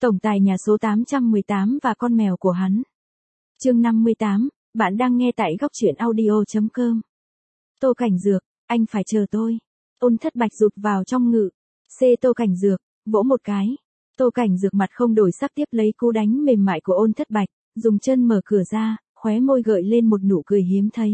Tổng tài nhà số 818 và con mèo của hắn. Chương 58, bạn đang nghe tại góc truyện audio.com. Tô Cảnh Dược, anh phải chờ tôi. Ôn Thất Bạch rụt vào trong ngự. Tô Cảnh Dược, vỗ một cái. Tô Cảnh Dược mặt không đổi sắc tiếp lấy cú đánh mềm mại của Ôn Thất Bạch, dùng chân mở cửa ra, khóe môi gợi lên một nụ cười hiếm thấy.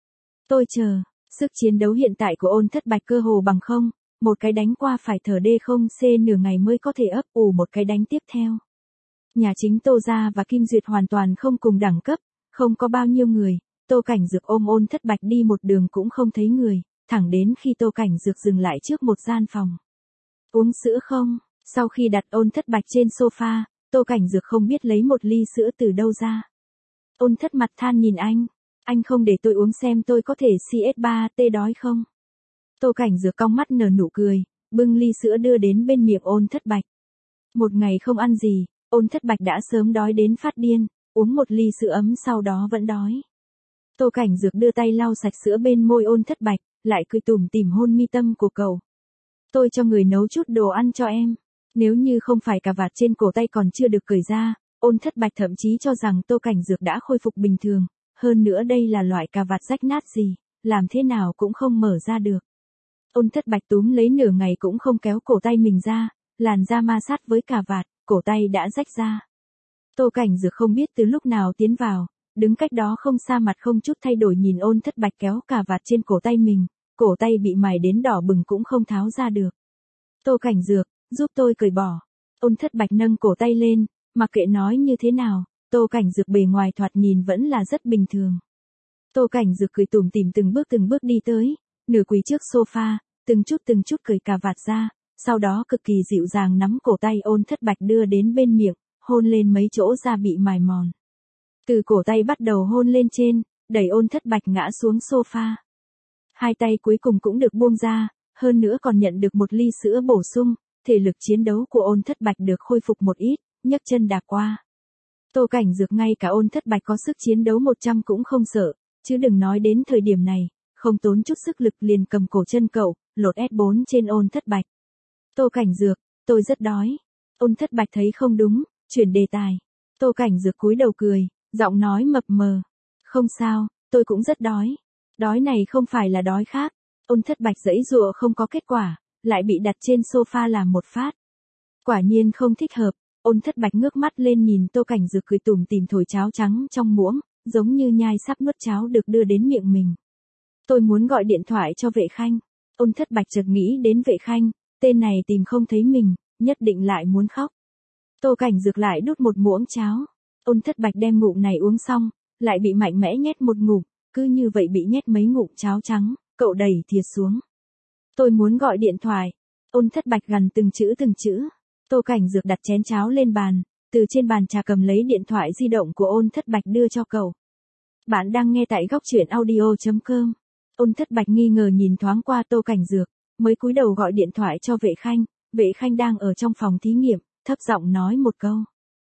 Tôi chờ, sức chiến đấu hiện tại của Ôn Thất Bạch cơ hồ bằng không, một cái đánh qua phải thở D0C nửa ngày mới có thể ấp ủ một cái đánh tiếp theo. Nhà chính Tô gia và Kim Duyệt hoàn toàn không cùng đẳng cấp, không có bao nhiêu người, Tô Cảnh Dược ôm Ôn Thất Bạch đi một đường cũng không thấy người, thẳng đến khi Tô Cảnh Dược dừng lại trước một gian phòng. Uống sữa không? Sau khi đặt Ôn Thất Bạch trên sofa, Tô Cảnh Dược không biết lấy một ly sữa từ đâu ra. Ôn Thất mặt than nhìn anh không để tôi uống xem tôi có thể CS3T đói không? Tô Cảnh Dược cong mắt nở nụ cười, bưng ly sữa đưa đến bên miệng Ôn Thất Bạch. Một ngày không ăn gì, Ôn Thất Bạch đã sớm đói đến phát điên, uống một ly sữa ấm sau đó vẫn đói. Tô Cảnh Dược đưa tay lau sạch sữa bên môi Ôn Thất Bạch, lại cười tủm tỉm hôn mi tâm của cậu. Tôi cho người nấu chút đồ ăn cho em. Nếu như không phải cà vạt trên cổ tay còn chưa được cởi ra, Ôn Thất Bạch thậm chí cho rằng Tô Cảnh Dược đã khôi phục bình thường, hơn nữa đây là loại cà vạt rách nát gì, làm thế nào cũng không mở ra được. Ôn Thất Bạch túm lấy nửa ngày cũng không kéo cổ tay mình ra, làn da ma sát với cà vạt, cổ tay đã rách ra. Tô Cảnh Dược không biết từ lúc nào tiến vào, đứng cách đó không xa mặt không chút thay đổi nhìn Ôn Thất Bạch kéo cà vạt trên cổ tay mình, cổ tay bị mài đến đỏ bừng cũng không tháo ra được. Tô Cảnh Dược, giúp tôi cởi bỏ. Ôn Thất Bạch nâng cổ tay lên, mặc kệ nói như thế nào, Tô Cảnh Dược bề ngoài thoạt nhìn vẫn là rất bình thường. Tô Cảnh Dược cười tủm tỉm từng bước đi tới, nửa quỳ trước sofa, từng chút cởi cà vạt ra, sau đó cực kỳ dịu dàng nắm cổ tay Ôn Thất Bạch đưa đến bên miệng, hôn lên mấy chỗ da bị mài mòn. Từ cổ tay bắt đầu hôn lên trên, đẩy Ôn Thất Bạch ngã xuống sofa. Hai tay cuối cùng cũng được buông ra, hơn nữa còn nhận được một ly sữa bổ sung, thể lực chiến đấu của Ôn Thất Bạch được khôi phục một ít, nhấc chân đạp qua. Tô Cảnh Dược ngay cả Ôn Thất Bạch có sức chiến đấu 100 cũng không sợ, chứ đừng nói đến thời điểm này, không tốn chút sức lực liền cầm cổ chân cậu, lột S4 trên Ôn Thất Bạch. Tô Cảnh Dược, tôi rất đói. Ôn Thất Bạch thấy không đúng, chuyển đề tài. Tô Cảnh Dược cúi đầu cười, giọng nói mập mờ. Không sao, tôi cũng rất đói. Đói này không phải là đói khác. Ôn Thất Bạch giãy giụa không có kết quả, lại bị đặt trên sofa làm một phát. Quả nhiên không thích hợp, Ôn Thất Bạch ngước mắt lên nhìn Tô Cảnh Dược cười tủm tỉm thổi cháo trắng trong muỗng, giống như nhai sắp nuốt cháo được đưa đến miệng mình. Tôi muốn gọi điện thoại cho Vệ Khanh. Ôn Thất Bạch chợt nghĩ đến Vệ Khanh, tên này tìm không thấy mình, nhất định lại muốn khóc. Tô Cảnh Dược lại đút một muỗng cháo. Ôn Thất Bạch đem ngụm này uống xong, lại bị mạnh mẽ nhét một ngụm, cứ như vậy bị nhét mấy ngụm cháo trắng, cậu đẩy thìa xuống. Tôi muốn gọi điện thoại. Ôn Thất Bạch gằn từng chữ. Tô Cảnh Dược đặt chén cháo lên bàn, từ trên bàn trà cầm lấy điện thoại di động của Ôn Thất Bạch đưa cho cậu. Bạn đang nghe tại góc truyện audio.com. Ôn Thất Bạch nghi ngờ nhìn thoáng qua Tô Cảnh Dược, mới cúi đầu gọi điện thoại cho Vệ Khanh. Vệ Khanh đang ở trong phòng thí nghiệm, thấp giọng nói một câu.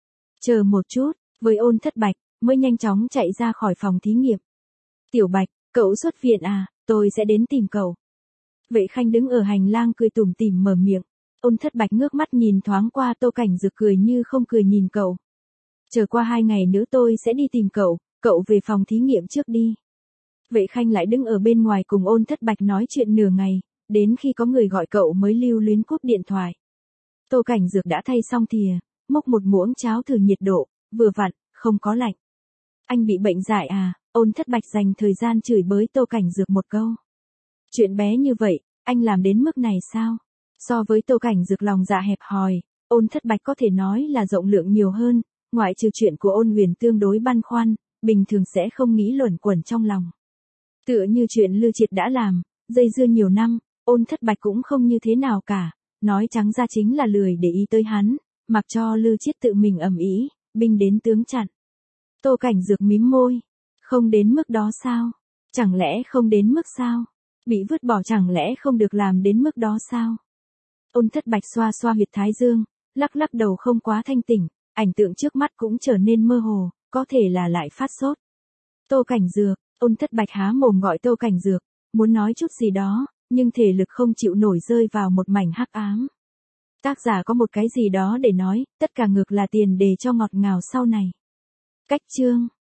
Chờ một chút, với Ôn Thất Bạch, mới nhanh chóng chạy ra khỏi phòng thí nghiệm. Tiểu Bạch, cậu xuất viện à, tôi sẽ đến tìm cậu. Vệ Khanh đứng ở hành lang cười tủm tỉm mở miệng. Ôn Thất Bạch ngước mắt nhìn thoáng qua Tô Cảnh Dược cười như không cười nhìn cậu. Chờ qua 2 ngày nữa tôi sẽ đi tìm cậu về phòng thí nghiệm trước đi. Vệ Khanh lại đứng ở bên ngoài cùng Ôn Thất Bạch nói chuyện nửa ngày, đến khi có người gọi cậu mới lưu luyến cúp điện thoại. Tô Cảnh Dược đã thay xong thìa, múc một muỗng cháo thử nhiệt độ, vừa vặn, không có lạnh. Anh bị bệnh dại à? Ôn Thất Bạch dành thời gian chửi bới Tô Cảnh Dược một câu. Chuyện bé như vậy, anh làm đến mức này sao? So với Tô Cảnh Dược lòng dạ hẹp hòi, Ôn Thất Bạch có thể nói là rộng lượng nhiều hơn, ngoại trừ chuyện của Ôn Huyền tương đối băn khoăn, bình thường sẽ không nghĩ luẩn quẩn trong lòng. Tựa như chuyện Lư Triệt đã làm, dây dưa nhiều năm, Ôn Thất Bạch cũng không như thế nào cả, nói trắng ra chính là lười để ý tới hắn, mặc cho Lư Triệt tự mình ầm ĩ, binh đến tướng chặn. Tô Cảnh Dược mím môi, không đến mức đó sao? Chẳng lẽ không đến mức sao? Bị vứt bỏ chẳng lẽ không được làm đến mức đó sao? Ôn Thất Bạch xoa xoa huyệt thái dương, lắc đầu không quá thanh tỉnh, ảnh tượng trước mắt cũng trở nên mơ hồ, có thể là lại phát sốt. Tô Cảnh Dược, Ôn Thất Bạch há mồm gọi Tô Cảnh Dược, muốn nói chút gì đó, nhưng thể lực không chịu nổi rơi vào một mảnh hắc ám. Tác giả có một cái gì đó để nói, tất cả ngược là tiền đề cho ngọt ngào sau này. Cách chương